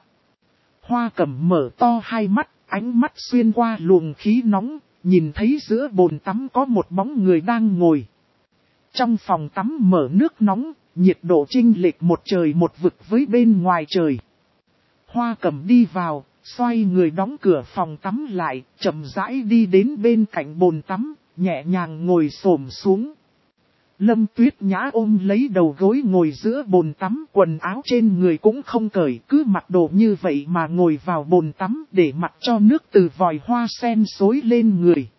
Speaker 1: Hoa Cẩm mở to hai mắt, ánh mắt xuyên qua luồng khí nóng, nhìn thấy giữa bồn tắm có một bóng người đang ngồi. Trong phòng tắm mở nước nóng, nhiệt độ chênh lệch một trời một vực với bên ngoài trời. Hoa Cẩm đi vào, xoay người đóng cửa phòng tắm lại, chậm rãi đi đến bên cạnh bồn tắm, nhẹ nhàng ngồi xổm xuống. Lâm Tuyết Nhã ôm lấy đầu gối ngồi giữa bồn tắm, quần áo trên người cũng không cởi, cứ mặc đồ như vậy mà ngồi vào bồn tắm để mặc cho nước từ vòi hoa sen xối lên người.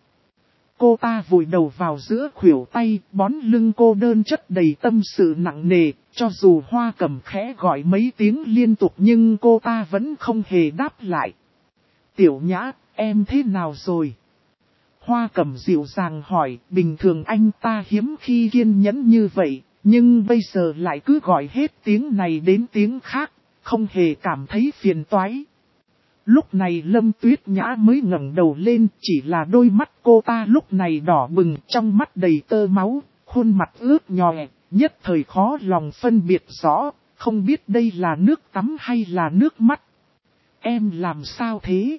Speaker 1: Cô ta vùi đầu vào giữa khuỷu tay, bón lưng cô đơn chất đầy tâm sự nặng nề, cho dù Hoa Cẩm khẽ gọi mấy tiếng liên tục nhưng cô ta vẫn không hề đáp lại. Tiểu Nhã, em thế nào rồi? Hoa Cẩm dịu dàng hỏi, bình thường anh ta hiếm khi kiên nhẫn như vậy, nhưng bây giờ lại cứ gọi hết tiếng này đến tiếng khác, không hề cảm thấy phiền toái. Lúc này Lâm Tuyết Nhã mới ngẩng đầu lên, chỉ là đôi mắt cô ta lúc này đỏ bừng, trong mắt đầy tơ máu, khuôn mặt ướt nhòe, nhất thời khó lòng phân biệt rõ, không biết đây là nước tắm hay là nước mắt. Em làm sao thế?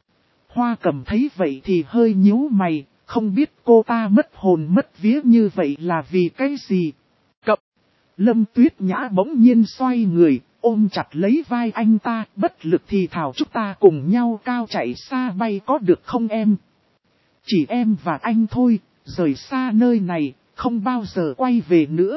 Speaker 1: Hoa Cẩm thấy vậy thì hơi nhíu mày, không biết cô ta mất hồn mất vía như vậy là vì cái gì. Cập! Lâm Tuyết Nhã bỗng nhiên xoay người, ôm chặt lấy vai anh ta, bất lực thì thảo chúng ta cùng nhau cao chạy xa bay có được không em? Chỉ em và anh thôi, rời xa nơi này, không bao giờ quay về nữa.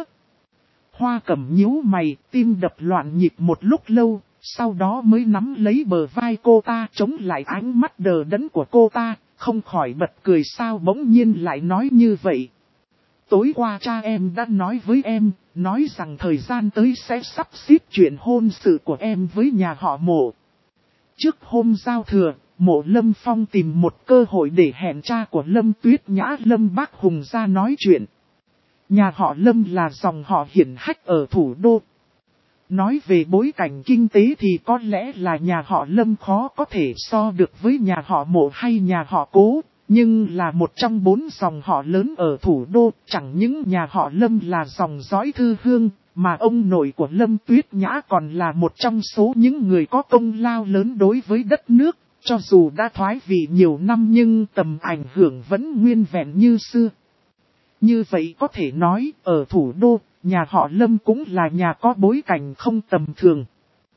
Speaker 1: Hoa Cẩm nhíu mày, tim đập loạn nhịp một lúc lâu, sau đó mới nắm lấy bờ vai cô ta chống lại ánh mắt đờ đẫn của cô ta, không khỏi bật cười sao bỗng nhiên lại nói như vậy. Tối qua cha em đã nói với em, nói rằng thời gian tới sẽ sắp xếp chuyện hôn sự của em với nhà họ Mộ. Trước hôm giao thừa, Mộ Lâm Phong tìm một cơ hội để hẹn cha của Lâm Tuyết Nhã Lâm Bác Hùng ra nói chuyện. Nhà họ Lâm là dòng họ hiển hách ở thủ đô. Nói về bối cảnh kinh tế thì có lẽ là nhà họ Lâm khó có thể so được với nhà họ Mộ hay nhà họ Cố. Nhưng là một trong 4 dòng họ lớn ở thủ đô, chẳng những nhà họ Lâm là dòng dõi thư hương, mà ông nội của Lâm Tuyết Nhã còn là một trong số những người có công lao lớn đối với đất nước, cho dù đã thoái vị nhiều năm nhưng tầm ảnh hưởng vẫn nguyên vẹn như xưa. Như vậy có thể nói, ở thủ đô, nhà họ Lâm cũng là nhà có bối cảnh không tầm thường.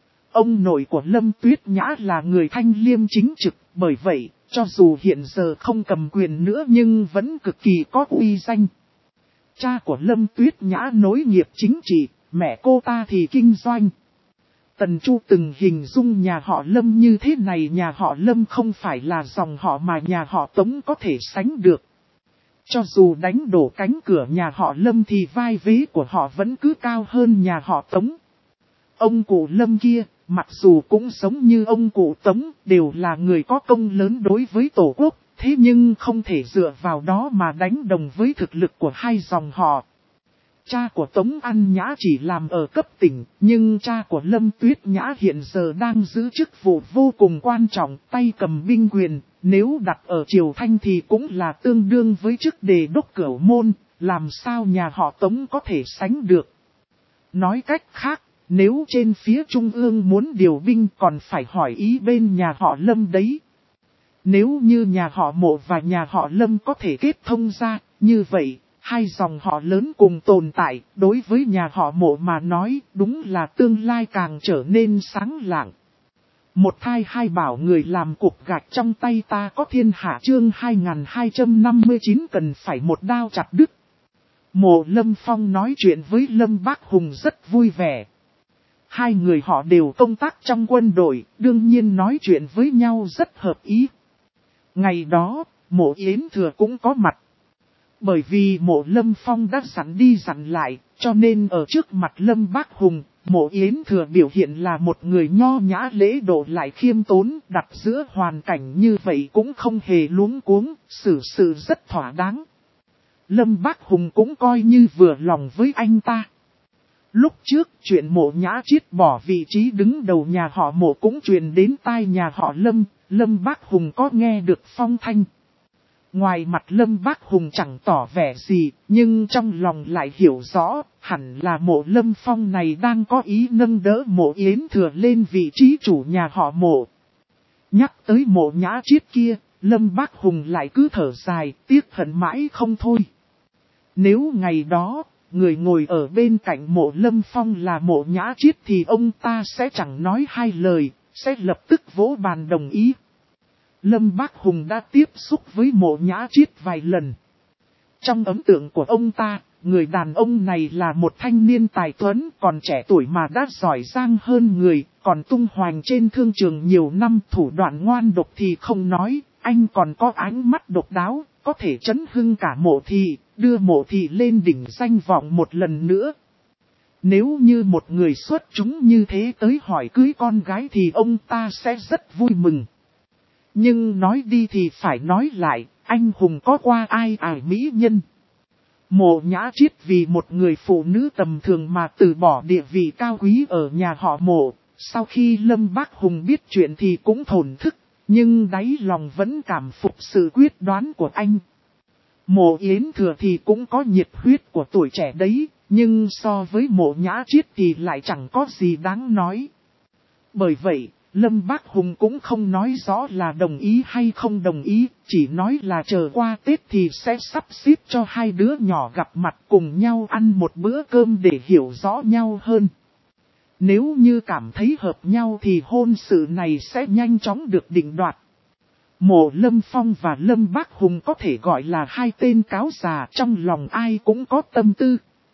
Speaker 1: Ông nội của Lâm Tuyết Nhã là người thanh liêm chính trực, bởi vậy, cho dù hiện giờ không cầm quyền nữa nhưng vẫn cực kỳ có uy danh. Cha của Lâm Tuyết Nhã nối nghiệp chính trị, mẹ cô ta thì kinh doanh. Tần Chu từng hình dung nhà họ Lâm như thế này, nhà họ Lâm không phải là dòng họ mà nhà họ Tống có thể sánh được. Cho dù đánh đổ cánh cửa nhà họ Lâm thì vai vế của họ vẫn cứ cao hơn nhà họ Tống. Ông cụ Lâm kia, mặc dù cũng giống như ông cụ Tống, đều là người có công lớn đối với Tổ quốc, thế nhưng không thể dựa vào đó mà đánh đồng với thực lực của hai dòng họ. Cha của Tống An Nhã chỉ làm ở cấp tỉnh, nhưng cha của Lâm Tuyết Nhã hiện giờ đang giữ chức vụ vô cùng quan trọng, tay cầm binh quyền, nếu đặt ở Triều Thanh thì cũng là tương đương với chức đề đốc Cửu Môn, làm sao nhà họ Tống có thể sánh được. Nói cách khác, nếu trên phía Trung ương muốn điều binh còn phải hỏi ý bên nhà họ Lâm đấy. Nếu như nhà họ Mộ và nhà họ Lâm có thể kết thông ra, như vậy, hai dòng họ lớn cùng tồn tại, đối với nhà họ Mộ mà nói, đúng là tương lai càng trở nên sáng lạng. Một thai hai bảo người làm cục gạch trong tay ta có thiên hạ chương 2259 cần phải một đao chặt đứt. Mộ Lâm Phong nói chuyện với Lâm Bác Hùng rất vui vẻ. Hai người họ đều công tác trong quân đội, đương nhiên nói chuyện với nhau rất hợp ý. Ngày đó, Mộ Yến Thừa cũng có mặt. Bởi vì Mộ Lâm Phong đã dặn đi dặn lại, cho nên ở trước mặt Lâm Bác Hùng, Mộ Yến Thừa biểu hiện là một người nho nhã lễ độ lại khiêm tốn, đặt giữa hoàn cảnh như vậy cũng không hề luống cuống, xử sự rất thỏa đáng. Lâm Bác Hùng cũng coi như vừa lòng với anh ta. Lúc trước chuyện Mộ Nhã Chiết bỏ vị trí đứng đầu nhà họ Mộ cũng truyền đến tai nhà họ Lâm, Lâm Bác Hùng có nghe được phong thanh. Ngoài mặt Lâm Bác Hùng chẳng tỏ vẻ gì, nhưng trong lòng lại hiểu rõ, hẳn là Mộ Lâm Phong này đang có ý nâng đỡ Mộ Yến Thừa lên vị trí chủ nhà họ Mộ. Nhắc tới Mộ Nhã Chiết kia, Lâm Bác Hùng lại cứ thở dài, tiếc hận mãi không thôi. Nếu ngày đó, người ngồi ở bên cạnh Mộ Lâm Phong là Mộ Nhã Chiết thì ông ta sẽ chẳng nói hai lời, sẽ lập tức vỗ bàn đồng ý. Lâm Bác Hùng đã tiếp xúc với Mộ Nhã Chiết vài lần. Trong ấn tượng của ông ta, người đàn ông này là một thanh niên tài tuấn còn trẻ tuổi mà đã giỏi giang hơn người, còn tung hoành trên thương trường nhiều năm, thủ đoạn ngoan độc thì không nói, anh còn có ánh mắt độc đáo, có thể chấn hưng cả Mộ thị, đưa Mộ thị lên đỉnh danh vọng một lần nữa. Nếu như một người xuất chúng như thế tới hỏi cưới con gái thì ông ta sẽ rất vui mừng. Nhưng nói đi thì phải nói lại, anh hùng có qua ai ải mỹ nhân. Mộ Nhã Chiết vì một người phụ nữ tầm thường mà từ bỏ địa vị cao quý ở nhà họ Mộ. Sau khi Lâm Bác Hùng biết chuyện thì cũng thổn thức, nhưng đáy lòng vẫn cảm phục sự quyết đoán của anh. Mộ Yến Thừa thì cũng có nhiệt huyết của tuổi trẻ đấy, nhưng so với Mộ Nhã Chiết thì lại chẳng có gì đáng nói. Bởi vậy, Lâm Bác Hùng cũng không nói rõ là đồng ý hay không đồng ý, chỉ nói là chờ qua Tết thì sẽ sắp xếp cho hai đứa nhỏ gặp mặt cùng nhau ăn một bữa cơm để hiểu rõ nhau hơn. Nếu như cảm thấy hợp nhau thì hôn sự này sẽ nhanh chóng được định đoạt. Mộ Lâm Phong và Lâm Bác Hùng có thể gọi là hai tên cáo già, trong lòng ai cũng có tâm tư.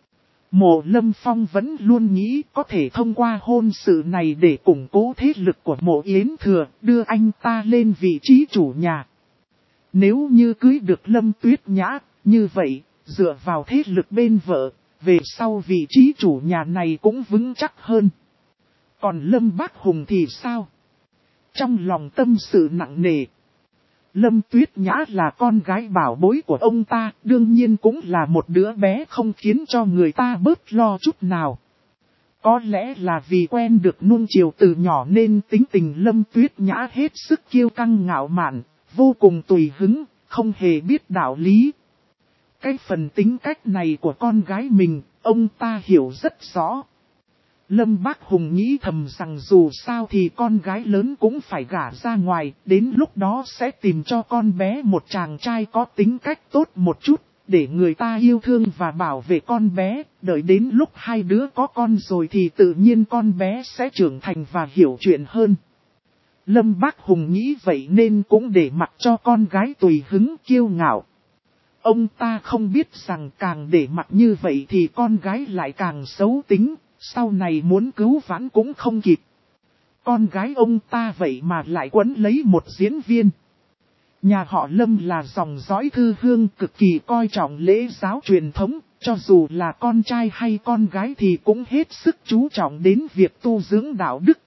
Speaker 1: Mộ Lâm Phong vẫn luôn nghĩ có thể thông qua hôn sự này để củng cố thế lực của Mộ Yến Thừa, đưa anh ta lên vị trí chủ nhà. Nếu như cưới được Lâm Tuyết Nhã, như vậy, dựa vào thế lực bên vợ, về sau vị trí chủ nhà này cũng vững chắc hơn. Còn Lâm Bác Hùng thì sao? Trong lòng tâm sự nặng nề. Lâm Tuyết Nhã là con gái bảo bối của ông ta, đương nhiên cũng là một đứa bé không khiến cho người ta bớt lo chút nào. Có lẽ là vì quen được nuông chiều từ nhỏ nên tính tình Lâm Tuyết Nhã hết sức kiêu căng ngạo mạn, vô cùng tùy hứng, không hề biết đạo lý. Cái phần tính cách này của con gái mình, ông ta hiểu rất rõ. Lâm Bác Hùng nghĩ thầm rằng dù sao thì con gái lớn cũng phải gả ra ngoài, đến lúc đó sẽ tìm cho con bé một chàng trai có tính cách tốt một chút, để người ta yêu thương và bảo vệ con bé, đợi đến lúc hai đứa có con rồi thì tự nhiên con bé sẽ trưởng thành và hiểu chuyện hơn. Lâm Bác Hùng nghĩ vậy nên cũng để mặc cho con gái tùy hứng kiêu ngạo. Ông ta không biết rằng càng để mặc như vậy thì con gái lại càng xấu tính. Sau này muốn cứu vãn cũng không kịp. Con gái ông ta vậy mà lại quấn lấy một diễn viên. Nhà họ Lâm là dòng dõi thư hương cực kỳ coi trọng lễ giáo truyền thống, cho dù là con trai hay con gái thì cũng hết sức chú trọng đến việc tu dưỡng đạo đức.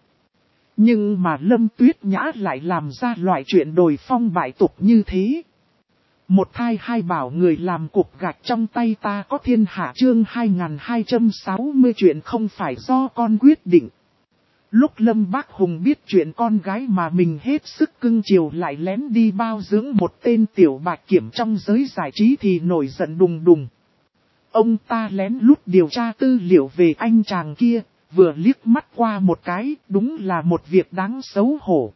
Speaker 1: Nhưng mà Lâm Tuyết Nhã lại làm ra loại chuyện đồi phong bại tục như thế. Một thai hai bảo người làm cục gạch trong tay ta có thiên hạ chương 2260 chuyện không phải do con quyết định. Lúc Lâm Bác Hùng biết chuyện con gái mà mình hết sức cưng chiều lại lén đi bao dưỡng một tên tiểu bạch kiểm trong giới giải trí thì nổi giận đùng đùng. Ông ta lén lút điều tra tư liệu về anh chàng kia, vừa liếc mắt qua một cái, đúng là một việc đáng xấu hổ.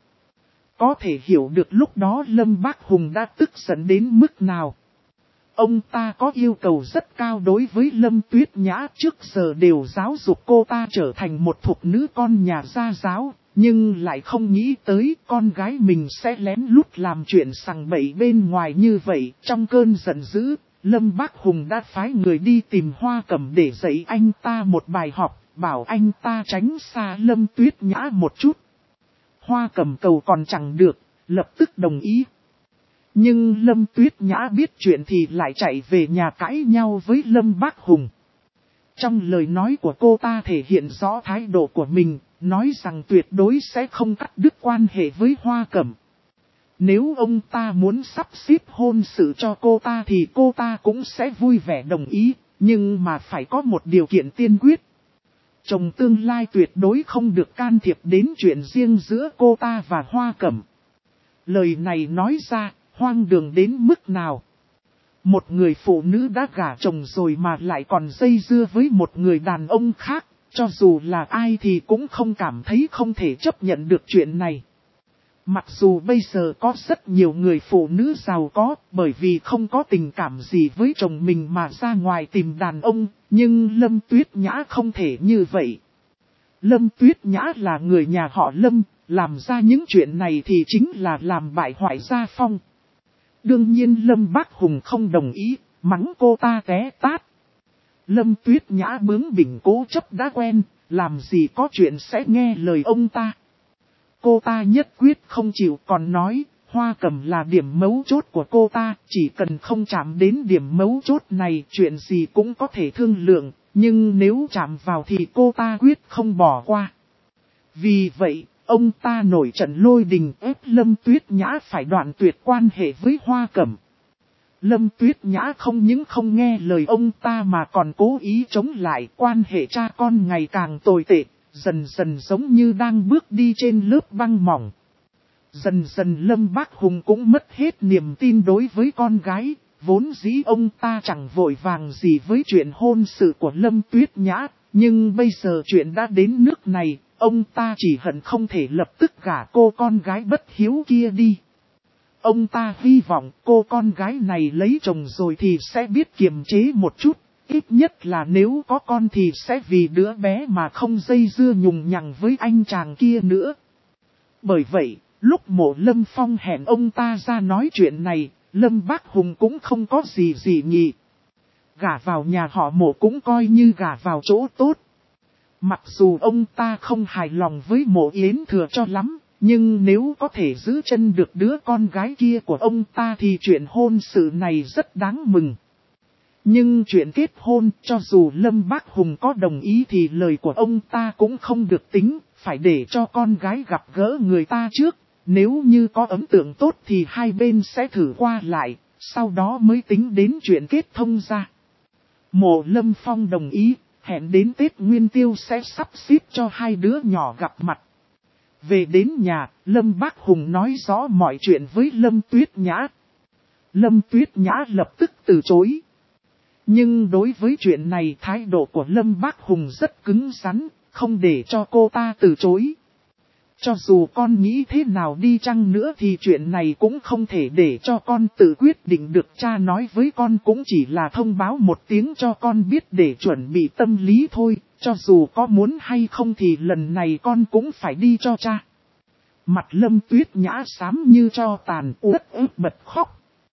Speaker 1: Có thể hiểu được lúc đó Lâm Bác Hùng đã tức giận đến mức nào. Ông ta có yêu cầu rất cao đối với Lâm Tuyết Nhã, trước giờ đều giáo dục cô ta trở thành một thục nữ con nhà gia giáo, nhưng lại không nghĩ tới con gái mình sẽ lén lút làm chuyện sằng bậy bên ngoài như vậy. Trong cơn giận dữ, Lâm Bác Hùng đã phái người đi tìm Hoa Cẩm để dạy anh ta một bài học, bảo anh ta tránh xa Lâm Tuyết Nhã một chút. Hoa Cẩm cầu còn chẳng được, lập tức đồng ý. Nhưng Lâm Tuyết Nhã biết chuyện thì lại chạy về nhà cãi nhau với Lâm Bác Hùng. Trong lời nói của cô ta thể hiện rõ thái độ của mình, nói rằng tuyệt đối sẽ không cắt đứt quan hệ với Hoa Cẩm. Nếu ông ta muốn sắp xếp hôn sự cho cô ta thì cô ta cũng sẽ vui vẻ đồng ý, nhưng mà phải có một điều kiện tiên quyết. Chồng tương lai tuyệt đối không được can thiệp đến chuyện riêng giữa cô ta và Hoa Cẩm. Lời này nói ra, hoang đường đến mức nào. Một người phụ nữ đã gả chồng rồi mà lại còn dây dưa với một người đàn ông khác, cho dù là ai thì cũng không cảm thấy không thể chấp nhận được chuyện này. Mặc dù bây giờ có rất nhiều người phụ nữ giàu có, bởi vì không có tình cảm gì với chồng mình mà ra ngoài tìm đàn ông, nhưng Lâm Tuyết Nhã không thể như vậy. Lâm Tuyết Nhã là người nhà họ Lâm, làm ra những chuyện này thì chính là làm bại hoại gia phong. Đương nhiên Lâm Bác Hùng không đồng ý, mắng cô ta té tát. Lâm Tuyết Nhã bướng bỉnh cố chấp đã quen, làm gì có chuyện sẽ nghe lời ông ta. Cô ta nhất quyết không chịu, còn nói, Hoa Cẩm là điểm mấu chốt của cô ta, chỉ cần không chạm đến điểm mấu chốt này chuyện gì cũng có thể thương lượng, nhưng nếu chạm vào thì cô ta quyết không bỏ qua. Vì vậy, ông ta nổi trận lôi đình ép Lâm Tuyết Nhã phải đoạn tuyệt quan hệ với Hoa Cẩm. Lâm Tuyết Nhã không những không nghe lời ông ta mà còn cố ý chống lại, quan hệ cha con ngày càng tồi tệ, dần dần giống như đang bước đi trên lớp băng mỏng. Dần dần Lâm Bác Hùng cũng mất hết niềm tin đối với con gái, vốn dĩ ông ta chẳng vội vàng gì với chuyện hôn sự của Lâm Tuyết Nhã, nhưng bây giờ chuyện đã đến nước này, ông ta chỉ hận không thể lập tức gả cô con gái bất hiếu kia đi. Ông ta hy vọng cô con gái này lấy chồng rồi thì sẽ biết kiềm chế một chút, ít nhất là nếu có con thì sẽ vì đứa bé mà không dây dưa nhùng nhằng với anh chàng kia nữa. Bởi vậy, lúc Mộ Lâm Phong hẹn ông ta ra nói chuyện này, Lâm Bác Hùng cũng không có gì dị nghị. Gả vào nhà họ Mộ cũng coi như gả vào chỗ tốt. Mặc dù ông ta không hài lòng với Mộ Yến Thừa cho lắm, nhưng nếu có thể giữ chân được đứa con gái kia của ông ta thì chuyện hôn sự này rất đáng mừng. Nhưng chuyện kết hôn, cho dù Lâm Bác Hùng có đồng ý thì lời của ông ta cũng không được tính, phải để cho con gái gặp gỡ người ta trước. Nếu như có ấn tượng tốt thì hai bên sẽ thử qua lại, sau đó mới tính đến chuyện kết thông ra. Mộ Lâm Phong đồng ý, hẹn đến Tết Nguyên Tiêu sẽ sắp xếp cho hai đứa nhỏ gặp mặt. Về đến nhà, Lâm Bác Hùng nói rõ mọi chuyện với Lâm Tuyết Nhã. Lâm Tuyết Nhã lập tức từ chối. Nhưng đối với chuyện này thái độ của Lâm Bác Hùng rất cứng rắn, không để cho cô ta từ chối. Cho dù con nghĩ thế nào đi chăng nữa thì chuyện này cũng không thể để cho con tự quyết định được. Cha nói với con cũng chỉ là thông báo một tiếng cho con biết để chuẩn bị tâm lý thôi, cho dù có muốn hay không thì lần này con cũng phải đi cho cha. Mặt Lâm Tuyết Nhã xám như tro tàn, uất ức bật khóc.